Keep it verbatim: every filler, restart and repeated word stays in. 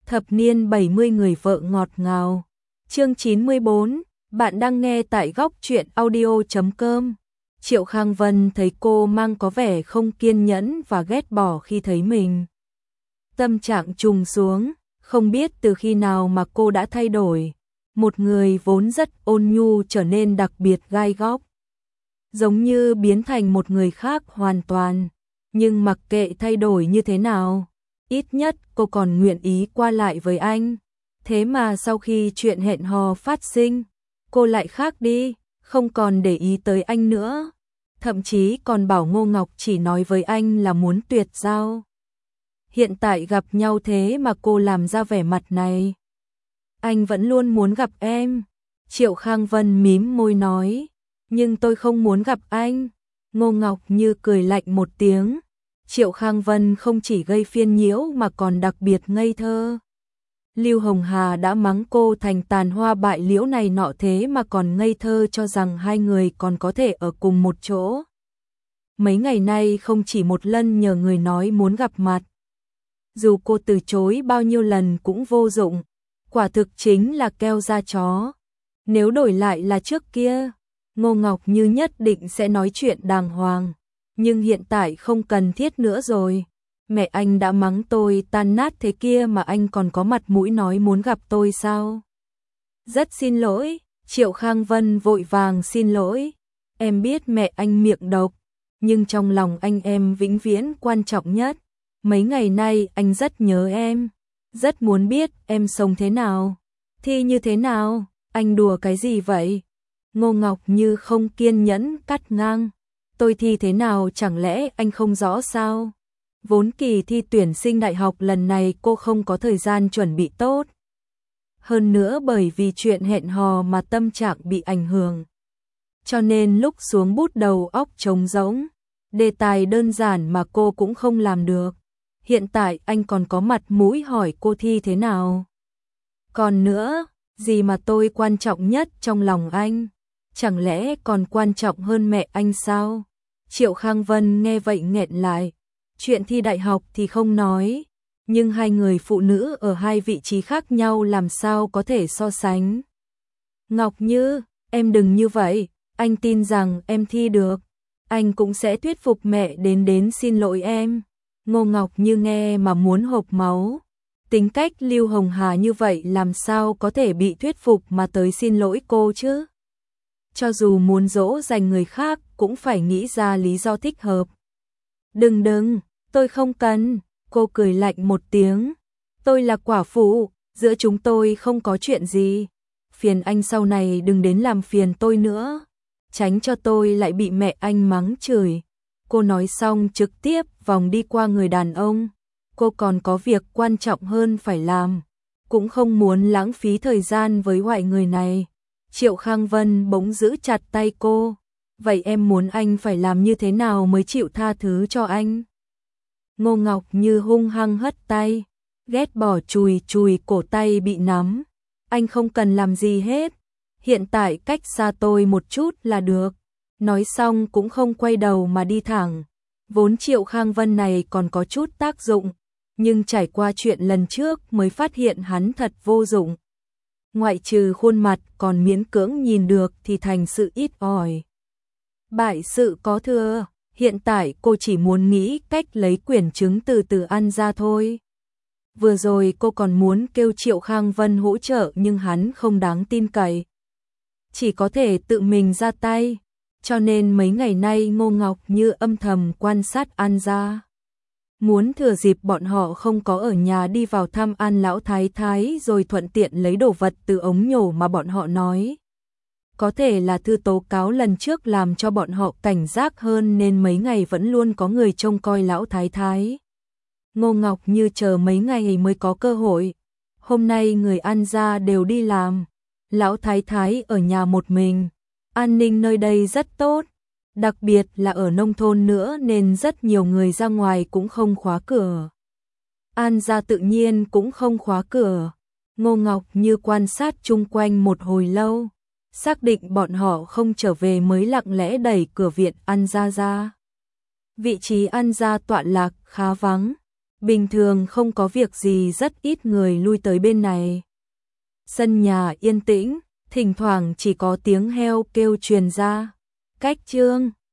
Thập niên bảy mươi người vợ ngọt ngào. Chương chín mươi bốn, bạn đang nghe tại góc truyện audio chấm com. Triệu Khang Vân thấy cô mang có vẻ không kiên nhẫn và ghét bỏ khi thấy mình. Tâm trạng trùng xuống, không biết từ khi nào mà cô đã thay đổi. Một người vốn rất ôn nhu trở nên đặc biệt gai góc. Giống như biến thành một người khác hoàn toàn. Nhưng mặc kệ thay đổi như thế nào, ít nhất cô còn nguyện ý qua lại với anh. Thế mà sau khi chuyện hẹn hò phát sinh, cô lại khác đi, không còn để ý tới anh nữa. Thậm chí còn bảo Ngô Ngọc chỉ nói với anh là muốn tuyệt giao. Hiện tại gặp nhau thế mà cô làm ra vẻ mặt này. Anh vẫn luôn muốn gặp em. Triệu Khang Vân mím môi nói. Nhưng tôi không muốn gặp anh. Ngô Ngọc Như cười lạnh một tiếng. Triệu Khang Vân không chỉ gây phiền nhiễu mà còn đặc biệt ngây thơ. Lưu Hồng Hà đã mắng cô thành tàn hoa bại liễu này nọ thế mà còn ngây thơ cho rằng hai người còn có thể ở cùng một chỗ. Mấy ngày nay không chỉ một lần nhờ người nói muốn gặp mặt. Dù cô từ chối bao nhiêu lần cũng vô dụng, quả thực chính là keo da chó. Nếu đổi lại là trước kia, Ngô Ngọc Như nhất định sẽ nói chuyện đàng hoàng. Nhưng hiện tại không cần thiết nữa rồi. Mẹ anh đã mắng tôi tan nát thế kia mà anh còn có mặt mũi nói muốn gặp tôi sao? Rất xin lỗi, Triệu Khang Vân vội vàng xin lỗi. Em biết mẹ anh miệng độc, nhưng trong lòng anh em vĩnh viễn quan trọng nhất. Mấy ngày nay anh rất nhớ em, rất muốn biết em sống thế nào, thi như thế nào, anh đùa cái gì vậy? Ngô Ngọc Như không kiên nhẫn cắt ngang. Tôi thi thế nào chẳng lẽ anh không rõ sao? Vốn kỳ thi tuyển sinh đại học lần này cô không có thời gian chuẩn bị tốt. Hơn nữa bởi vì chuyện hẹn hò mà tâm trạng bị ảnh hưởng. Cho nên lúc xuống bút đầu óc trống rỗng, đề tài đơn giản mà cô cũng không làm được. Hiện tại anh còn có mặt mũi hỏi cô thi thế nào? Còn nữa, gì mà tôi quan trọng nhất trong lòng anh? Chẳng lẽ còn quan trọng hơn mẹ anh sao? Triệu Khang Vân nghe vậy nghẹn lại. Chuyện thi đại học thì không nói, nhưng hai người phụ nữ ở hai vị trí khác nhau làm sao có thể so sánh. Ngọc Như, em đừng như vậy, anh tin rằng em thi được. Anh cũng sẽ thuyết phục mẹ đến đến xin lỗi em. Ngô Ngọc Như nghe mà muốn hộc máu. Tính cách Lưu Hồng Hà như vậy làm sao có thể bị thuyết phục mà tới xin lỗi cô chứ? Cho dù muốn dỗ dành người khác cũng phải nghĩ ra lý do thích hợp. Đừng đừng, tôi không cần, cô cười lạnh một tiếng. Tôi là quả phụ, giữa chúng tôi không có chuyện gì. Phiền anh sau này đừng đến làm phiền tôi nữa. Tránh cho tôi lại bị mẹ anh mắng chửi. Cô nói xong trực tiếp vòng đi qua người đàn ông. Cô còn có việc quan trọng hơn phải làm. Cũng không muốn lãng phí thời gian với loại người này. Triệu Khang Vân bỗng giữ chặt tay cô. Vậy em muốn anh phải làm như thế nào mới chịu tha thứ cho anh? Ngô Ngọc Như hung hăng hất tay, ghét bỏ chùi chùi cổ tay bị nắm. Anh không cần làm gì hết, hiện tại cách xa tôi một chút là được. Nói xong cũng không quay đầu mà đi thẳng. Vốn Triệu Khang Vân này còn có chút tác dụng, nhưng trải qua chuyện lần trước mới phát hiện hắn thật vô dụng. Ngoại trừ khuôn mặt còn miễn cưỡng nhìn được thì thành sự ít ỏi. Bại sự có thừa, hiện tại cô chỉ muốn nghĩ cách lấy quyển chứng từ từ ăn ra thôi. Vừa rồi cô còn muốn kêu Triệu Khang Vân hỗ trợ nhưng hắn không đáng tin cậy. Chỉ có thể tự mình ra tay, cho nên mấy ngày nay Ngô Ngọc Như âm thầm quan sát An gia. Muốn thừa dịp bọn họ không có ở nhà đi vào thăm An lão thái thái rồi thuận tiện lấy đồ vật từ ống nhổ mà bọn họ nói. Có thể là thư tố cáo lần trước làm cho bọn họ cảnh giác hơn nên mấy ngày vẫn luôn có người trông coi lão thái thái. Ngô Ngọc Như chờ mấy ngày mới có cơ hội. Hôm nay người An gia đều đi làm. Lão thái thái ở nhà một mình. An ninh nơi đây rất tốt. Đặc biệt là ở nông thôn nữa nên rất nhiều người ra ngoài cũng không khóa cửa. An gia tự nhiên cũng không khóa cửa. Ngô Ngọc Như quan sát chung quanh một hồi lâu. Xác định bọn họ không trở về mới lặng lẽ đẩy cửa viện An gia ra. Vị trí An gia tọa lạc khá vắng. Bình thường không có việc gì rất ít người lui tới bên này. Sân nhà yên tĩnh, thỉnh thoảng chỉ có tiếng heo kêu truyền ra. Cách Trương